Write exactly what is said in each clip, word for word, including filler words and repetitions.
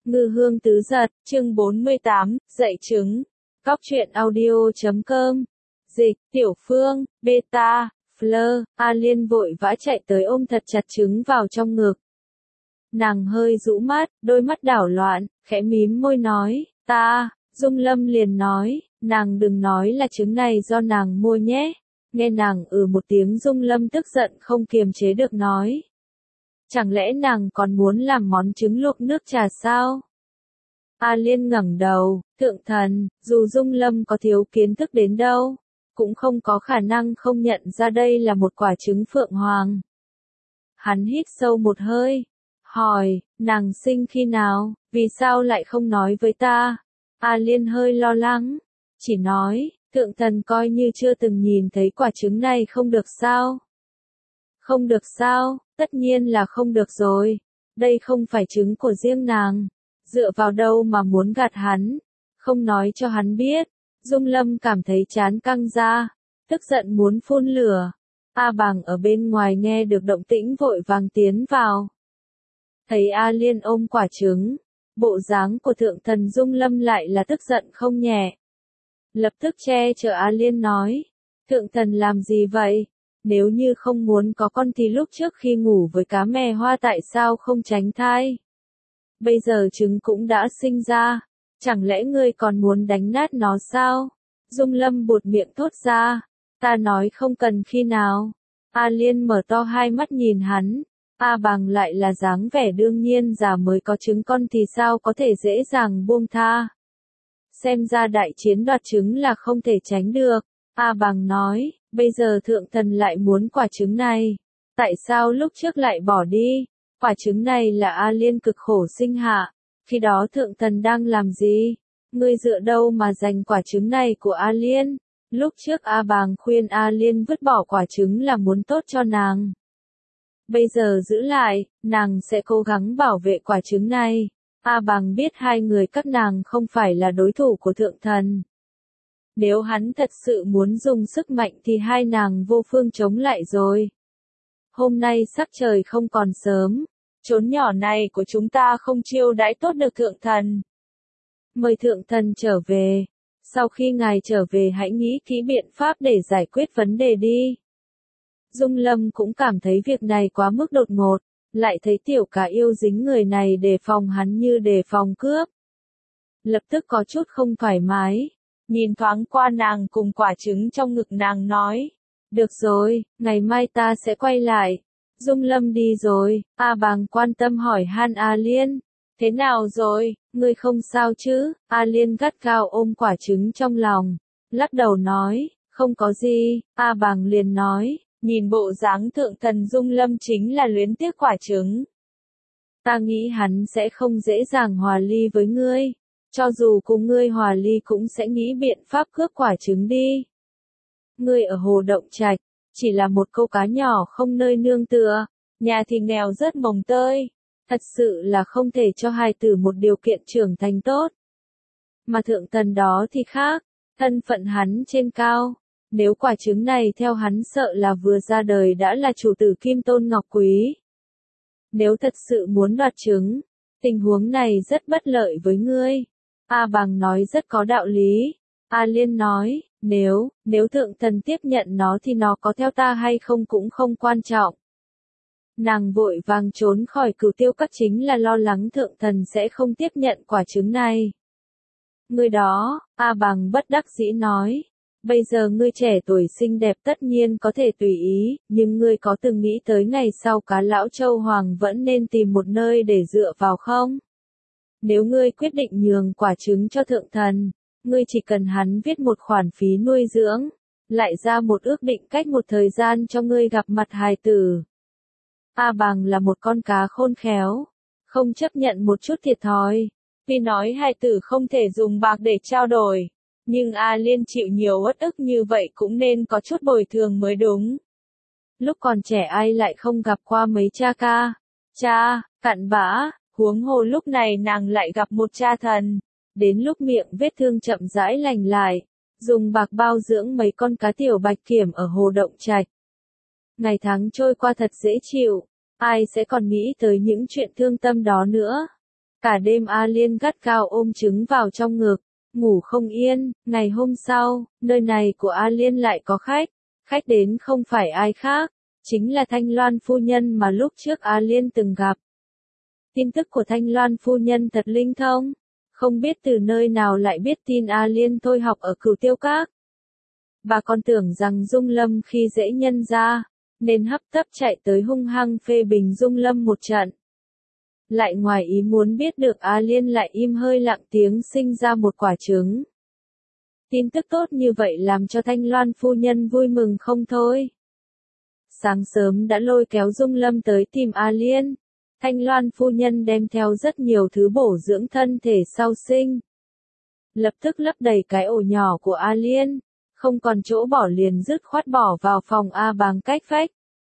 Ngư hương tứ giật, chương bốn mươi tám, dạy trứng. Cóc truyện audio chấm com. Dịch, Tiểu Phương, Beta, Fleur, A Liên vội vã chạy tới ôm thật chặt trứng vào trong ngực. Nàng hơi rũ mắt, đôi mắt đảo loạn, khẽ mím môi nói, ta, Dung Lâm liền nói, nàng đừng nói là trứng này do nàng mua nhé. Nghe nàng ừ một tiếng, Dung Lâm tức giận không kiềm chế được nói. Chẳng lẽ nàng còn muốn làm món trứng luộc nước trà sao? A Liên ngẩng đầu, thượng thần, dù Dung Lâm có thiếu kiến thức đến đâu, cũng không có khả năng không nhận ra đây là một quả trứng phượng hoàng. Hắn hít sâu một hơi, hỏi, nàng sinh khi nào, vì sao lại không nói với ta? A Liên hơi lo lắng, chỉ nói, thượng thần coi như chưa từng nhìn thấy quả trứng này không được sao? Không được sao, tất nhiên là không được rồi. Đây không phải trứng của riêng nàng. Dựa vào đâu mà muốn gạt hắn, không nói cho hắn biết. Dung Lâm cảm thấy chán căng ra, tức giận muốn phun lửa. A Bàng ở bên ngoài nghe được động tĩnh vội vàng tiến vào. Thấy A Liên ôm quả trứng, bộ dáng của thượng thần Dung Lâm lại là tức giận không nhẹ. Lập tức che chở A Liên nói, thượng thần làm gì vậy? Nếu như không muốn có con thì lúc trước khi ngủ với cá mè hoa tại sao không tránh thai? Bây giờ trứng cũng đã sinh ra, chẳng lẽ ngươi còn muốn đánh nát nó sao? Dung Lâm buột miệng thốt ra, ta nói không cần khi nào. A Liên mở to hai mắt nhìn hắn, A Bàng lại là dáng vẻ đương nhiên già mới có trứng con thì sao có thể dễ dàng buông tha. Xem ra đại chiến đoạt trứng là không thể tránh được. A Bàng nói, bây giờ thượng thần lại muốn quả trứng này. Tại sao lúc trước lại bỏ đi? Quả trứng này là A Liên cực khổ sinh hạ. Khi đó thượng thần đang làm gì? Ngươi dựa đâu mà giành quả trứng này của A Liên? Lúc trước A Bàng khuyên A Liên vứt bỏ quả trứng là muốn tốt cho nàng. Bây giờ giữ lại, nàng sẽ cố gắng bảo vệ quả trứng này. A Bàng biết hai người các nàng không phải là đối thủ của thượng thần. Nếu hắn thật sự muốn dùng sức mạnh thì hai nàng vô phương chống lại rồi. Hôm nay sắc trời không còn sớm, chốn nhỏ này của chúng ta không chiêu đãi tốt được thượng thần. Mời thượng thần trở về, sau khi ngài trở về hãy nghĩ kỹ biện pháp để giải quyết vấn đề đi. Dung Lâm cũng cảm thấy việc này quá mức đột ngột, lại thấy tiểu cá yêu dính người này đề phòng hắn như đề phòng cướp. Lập tức có chút không thoải mái. Nhìn thoáng qua nàng cùng quả trứng trong ngực nàng nói. Được rồi, ngày mai ta sẽ quay lại. Dung Lâm đi rồi, A Bàng quan tâm hỏi han A Liên. Thế nào rồi, ngươi không sao chứ? A Liên gắt gao ôm quả trứng trong lòng. Lắc đầu nói, không có gì. A Bàng liền nói, nhìn bộ dáng thượng thần Dung Lâm chính là luyến tiếc quả trứng. Ta nghĩ hắn sẽ không dễ dàng hòa ly với ngươi. Cho dù cùng ngươi hòa ly cũng sẽ nghĩ biện pháp cướp quả trứng đi. Ngươi ở Hồ Động Trạch, chỉ là một câu cá nhỏ không nơi nương tựa, nhà thì nghèo rất mồng tơi, thật sự là không thể cho hài tử một điều kiện trưởng thành tốt. Mà thượng thần đó thì khác, thân phận hắn trên cao, nếu quả trứng này theo hắn sợ là vừa ra đời đã là chủ tử Kim Tôn Ngọc Quý. Nếu thật sự muốn đoạt trứng, tình huống này rất bất lợi với ngươi. A Bàng nói rất có đạo lý. A Liên nói, nếu, nếu thượng thần tiếp nhận nó thì nó có theo ta hay không cũng không quan trọng. Nàng vội vàng trốn khỏi Cửu Tiêu Các chính là lo lắng thượng thần sẽ không tiếp nhận quả trứng này. Ngươi đó, A Bàng bất đắc dĩ nói, bây giờ ngươi trẻ tuổi xinh đẹp tất nhiên có thể tùy ý, nhưng ngươi có từng nghĩ tới ngày sau cá lão Châu Hoàng vẫn nên tìm một nơi để dựa vào không? Nếu ngươi quyết định nhường quả trứng cho thượng thần, ngươi chỉ cần hắn viết một khoản phí nuôi dưỡng, lại ra một ước định cách một thời gian cho ngươi gặp mặt hài tử. A Bàng là một con cá khôn khéo, không chấp nhận một chút thiệt thòi. Vì nói hài tử không thể dùng bạc để trao đổi, nhưng A Liên chịu nhiều uất ức như vậy cũng nên có chút bồi thường mới đúng. Lúc còn trẻ ai lại không gặp qua mấy cha ca, cha, cặn bã. Huống hồ lúc này nàng lại gặp một cha thần, đến lúc miệng vết thương chậm rãi lành lại, dùng bạc bao dưỡng mấy con cá tiểu bạch kiểm ở Hồ Động Trạch. Ngày tháng trôi qua thật dễ chịu, ai sẽ còn nghĩ tới những chuyện thương tâm đó nữa. Cả đêm A Liên gắt gao ôm trứng vào trong ngực, ngủ không yên. Ngày hôm sau, nơi này của A Liên lại có khách. Khách đến không phải ai khác, chính là Thanh Loan phu nhân mà lúc trước A Liên từng gặp. Tin tức của Thanh Loan phu nhân thật linh thông, không biết từ nơi nào lại biết tin A Liên thôi học ở Cửu Tiêu Các. Bà còn tưởng rằng Dung Lâm khi dễ nhân ra, nên hấp tấp chạy tới hung hăng phê bình Dung Lâm một trận. Lại ngoài ý muốn biết được A Liên lại im hơi lặng tiếng sinh ra một quả trứng. Tin tức tốt như vậy làm cho Thanh Loan phu nhân vui mừng không thôi. Sáng sớm đã lôi kéo Dung Lâm tới tìm A Liên. Thanh Loan phu nhân đem theo rất nhiều thứ bổ dưỡng thân thể sau sinh. Lập tức lấp đầy cái ổ nhỏ của A Liên, không còn chỗ bỏ liền dứt khoát bỏ vào phòng A bằng cách phách.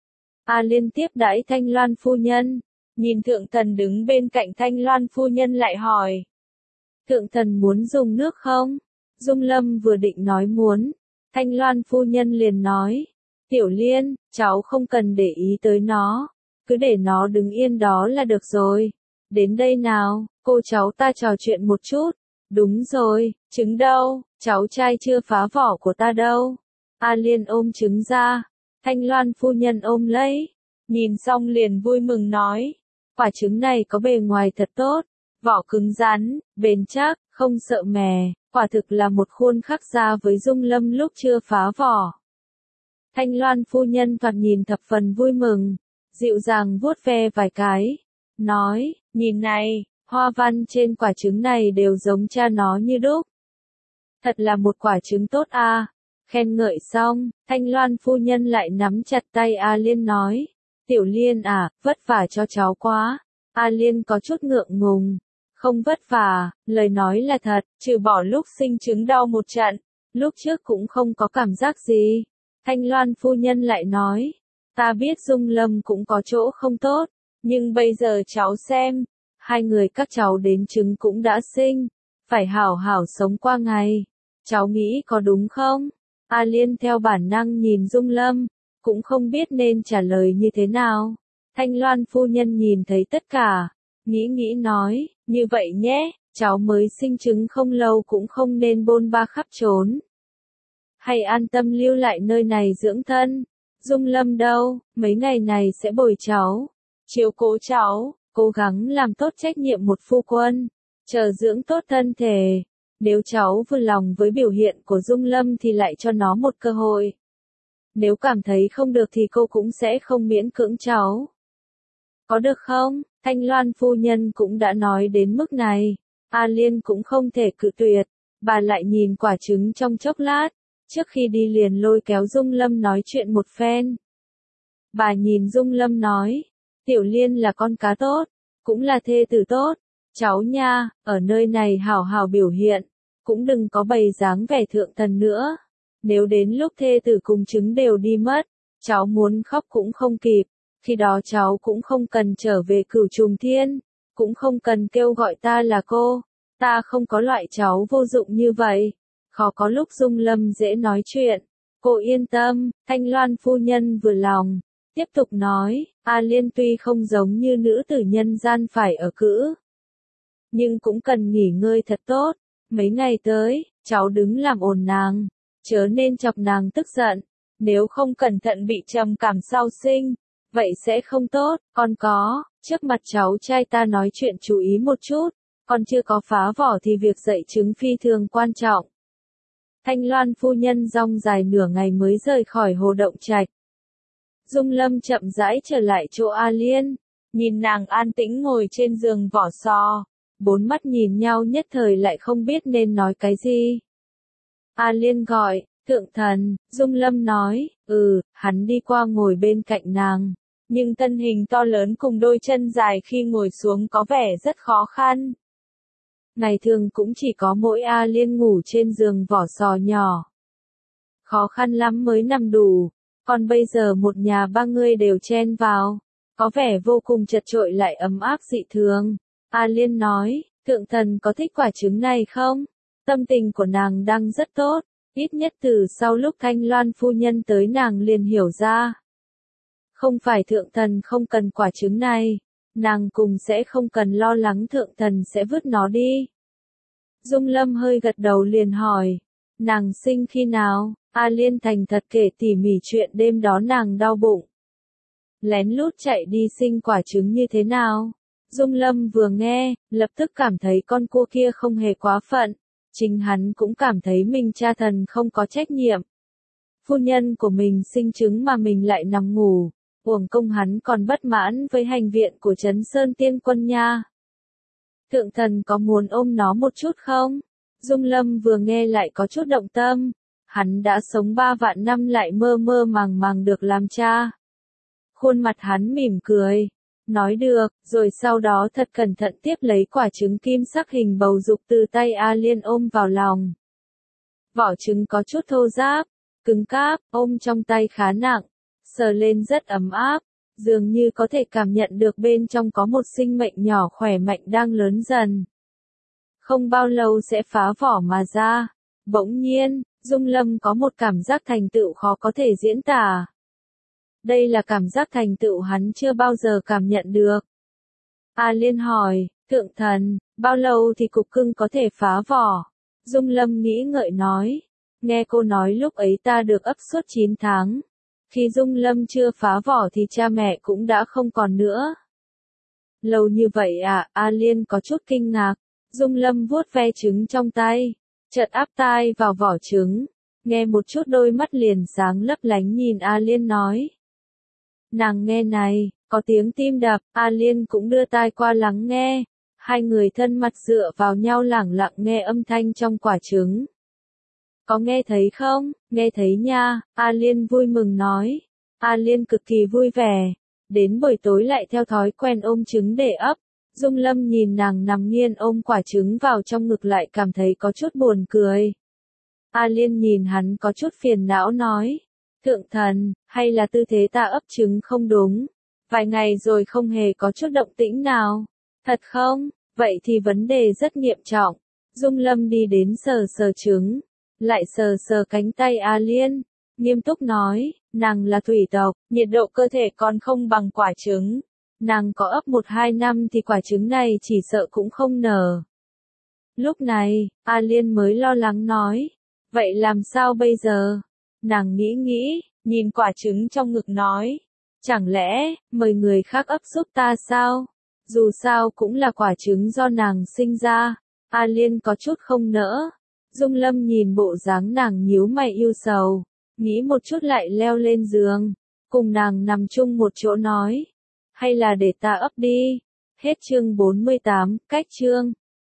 A Liên tiếp đãi Thanh Loan phu nhân, nhìn thượng thần đứng bên cạnh Thanh Loan phu nhân lại hỏi. Thượng thần muốn dùng nước không? Dung Lâm vừa định nói muốn, Thanh Loan phu nhân liền nói. Tiểu Liên, cháu không cần để ý tới nó, cứ để nó đứng yên đó là được rồi. Đến đây nào, cô cháu ta trò chuyện một chút. Đúng rồi, trứng đâu, cháu trai chưa phá vỏ của ta đâu. A Liên ôm trứng ra, Thanh Loan phu nhân ôm lấy, nhìn xong liền vui mừng nói. Quả trứng này có bề ngoài thật tốt, vỏ cứng rắn, bền chắc, không sợ mè, quả thực là một khuôn khắc ra với Dung Lâm lúc chưa phá vỏ. Thanh Loan phu nhân thoạt nhìn thập phần vui mừng, dịu dàng vuốt ve vài cái, nói, nhìn này, hoa văn trên quả trứng này đều giống cha nó như đúc. Thật là một quả trứng tốt a. À. Khen ngợi xong, Thanh Loan phu nhân lại nắm chặt tay A Liên nói, Tiểu Liên à, vất vả cho cháu quá. A Liên có chút ngượng ngùng, không vất vả, lời nói là thật, trừ bỏ lúc sinh trứng đau một trận, lúc trước cũng không có cảm giác gì. Thanh Loan phu nhân lại nói, ta biết Dung Lâm cũng có chỗ không tốt, nhưng bây giờ cháu xem, hai người các cháu đến trứng cũng đã sinh, phải hảo hảo sống qua ngày, cháu nghĩ có đúng không? A Liên theo bản năng nhìn Dung Lâm, cũng không biết nên trả lời như thế nào. Thanh Loan phu nhân nhìn thấy tất cả, nghĩ nghĩ nói, như vậy nhé, cháu mới sinh trứng không lâu cũng không nên bôn ba khắp trốn. Hay an tâm lưu lại nơi này dưỡng thân. Dung Lâm đâu, mấy ngày này sẽ bồi cháu, chiếu cố cháu, cố gắng làm tốt trách nhiệm một phu quân, chờ dưỡng tốt thân thể. Nếu cháu vừa lòng với biểu hiện của Dung Lâm thì lại cho nó một cơ hội. Nếu cảm thấy không được thì cô cũng sẽ không miễn cưỡng cháu. Có được không? Thanh Loan phu nhân cũng đã nói đến mức này. A Liên cũng không thể cự tuyệt. Bà lại nhìn quả trứng trong chốc lát. Trước khi đi liền lôi kéo Dung Lâm nói chuyện một phen. Bà nhìn Dung Lâm nói. Tiểu Liên là con cá tốt. Cũng là thê tử tốt. Cháu nha, ở nơi này hào hào biểu hiện. Cũng đừng có bày dáng vẻ thượng thần nữa. Nếu đến lúc thê tử cùng trứng đều đi mất, cháu muốn khóc cũng không kịp. Khi đó cháu cũng không cần trở về Cửu Trùng Thiên, cũng không cần kêu gọi ta là cô. Ta không có loại cháu vô dụng như vậy. Khó có lúc Dung Lâm dễ nói chuyện. Cô yên tâm, Thanh Loan phu nhân vừa lòng. Tiếp tục nói, A Liên tuy không giống như nữ tử nhân gian phải ở cữ, nhưng cũng cần nghỉ ngơi thật tốt. Mấy ngày tới, cháu đứng làm ồn nàng, chớ nên chọc nàng tức giận. Nếu không cẩn thận bị trầm cảm sau sinh, vậy sẽ không tốt. Còn có, trước mặt cháu trai ta nói chuyện chú ý một chút, còn chưa có phá vỏ thì việc dạy trứng phi thường quan trọng. Thanh Loan phu nhân rong dài nửa ngày mới rời khỏi Hồ Động Trạch. Dung Lâm chậm rãi trở lại chỗ A Liên, nhìn nàng an tĩnh ngồi trên giường vỏ sò, bốn mắt nhìn nhau nhất thời lại không biết nên nói cái gì. A Liên gọi, thượng thần. Dung Lâm nói, ừ, hắn đi qua ngồi bên cạnh nàng, nhưng thân hình to lớn cùng đôi chân dài khi ngồi xuống có vẻ rất khó khăn. Ngày thường cũng chỉ có mỗi A Liên ngủ trên giường vỏ sò nhỏ. Khó khăn lắm mới nằm đủ, còn bây giờ một nhà ba người đều chen vào, có vẻ vô cùng chật chội lại ấm áp dị thường. A Liên nói, thượng thần có thích quả trứng này không? Tâm tình của nàng đang rất tốt, ít nhất từ sau lúc Thanh Loan phu nhân tới nàng liền hiểu ra. Không phải thượng thần không cần quả trứng này, nàng cùng sẽ không cần lo lắng thượng thần sẽ vứt nó đi. Dung Lâm hơi gật đầu liền hỏi, nàng sinh khi nào? A Liên thành thật kể tỉ mỉ chuyện đêm đó nàng đau bụng, lén lút chạy đi sinh quả trứng như thế nào. Dung Lâm vừa nghe, lập tức cảm thấy con cua kia không hề quá phận, chính hắn cũng cảm thấy mình cha thần không có trách nhiệm. Phu nhân của mình sinh trứng mà mình lại nằm ngủ, uổng công hắn còn bất mãn với hành viện của Trấn Sơn Tiên Quân nha. Thượng thần có muốn ôm nó một chút không? Dung Lâm vừa nghe lại có chút động tâm, hắn đã sống ba vạn năm lại mơ mơ màng màng được làm cha. Khuôn mặt hắn mỉm cười, nói được, rồi sau đó thật cẩn thận tiếp lấy quả trứng kim sắc hình bầu dục từ tay A Liên ôm vào lòng. Vỏ trứng có chút thô ráp, cứng cáp, ôm trong tay khá nặng, sờ lên rất ấm áp, dường như có thể cảm nhận được bên trong có một sinh mệnh nhỏ khỏe mạnh đang lớn dần. Không bao lâu sẽ phá vỏ mà ra. Bỗng nhiên, Dung Lâm có một cảm giác thành tựu khó có thể diễn tả. Đây là cảm giác thành tựu hắn chưa bao giờ cảm nhận được. A Liên hỏi, thượng thần, bao lâu thì cục cưng có thể phá vỏ? Dung Lâm nghĩ ngợi nói, nghe cô nói lúc ấy ta được ấp suốt chín tháng. Khi Dung Lâm chưa phá vỏ thì cha mẹ cũng đã không còn nữa. Lâu như vậy à? A Liên có chút kinh ngạc. Dung Lâm vuốt ve trứng trong tay, chợt áp tai vào vỏ trứng, nghe một chút đôi mắt liền sáng lấp lánh nhìn A Liên nói. Nàng nghe này, có tiếng tim đập, A Liên cũng đưa tai qua lắng nghe, hai người thân mặt dựa vào nhau lẳng lặng nghe âm thanh trong quả trứng. Có nghe thấy không? Nghe thấy nha, A Liên vui mừng nói. A Liên cực kỳ vui vẻ, đến buổi tối lại theo thói quen ôm trứng để ấp. Dung Lâm nhìn nàng nằm nghiêng ôm quả trứng vào trong ngực lại cảm thấy có chút buồn cười. A Liên nhìn hắn có chút phiền não nói, thượng thần, hay là tư thế ta ấp trứng không đúng, vài ngày rồi không hề có chút động tĩnh nào. Thật không? Vậy thì vấn đề rất nghiêm trọng. Dung Lâm đi đến sờ sờ trứng, lại sờ sờ cánh tay A Liên, nghiêm túc nói, nàng là thủy tộc, nhiệt độ cơ thể còn không bằng quả trứng. Nàng có ấp một hai năm thì quả trứng này chỉ sợ cũng không nở. Lúc này, A Liên mới lo lắng nói, vậy làm sao bây giờ? Nàng nghĩ nghĩ, nhìn quả trứng trong ngực nói, chẳng lẽ, mời người khác ấp giúp ta sao? Dù sao cũng là quả trứng do nàng sinh ra. A Liên có chút không nỡ. Dung Lâm nhìn bộ dáng nàng nhíu mày yêu sầu, nghĩ một chút lại leo lên giường, cùng nàng nằm chung một chỗ nói, hay là để ta ấp đi. Hết chương bốn mươi tám, cách chương.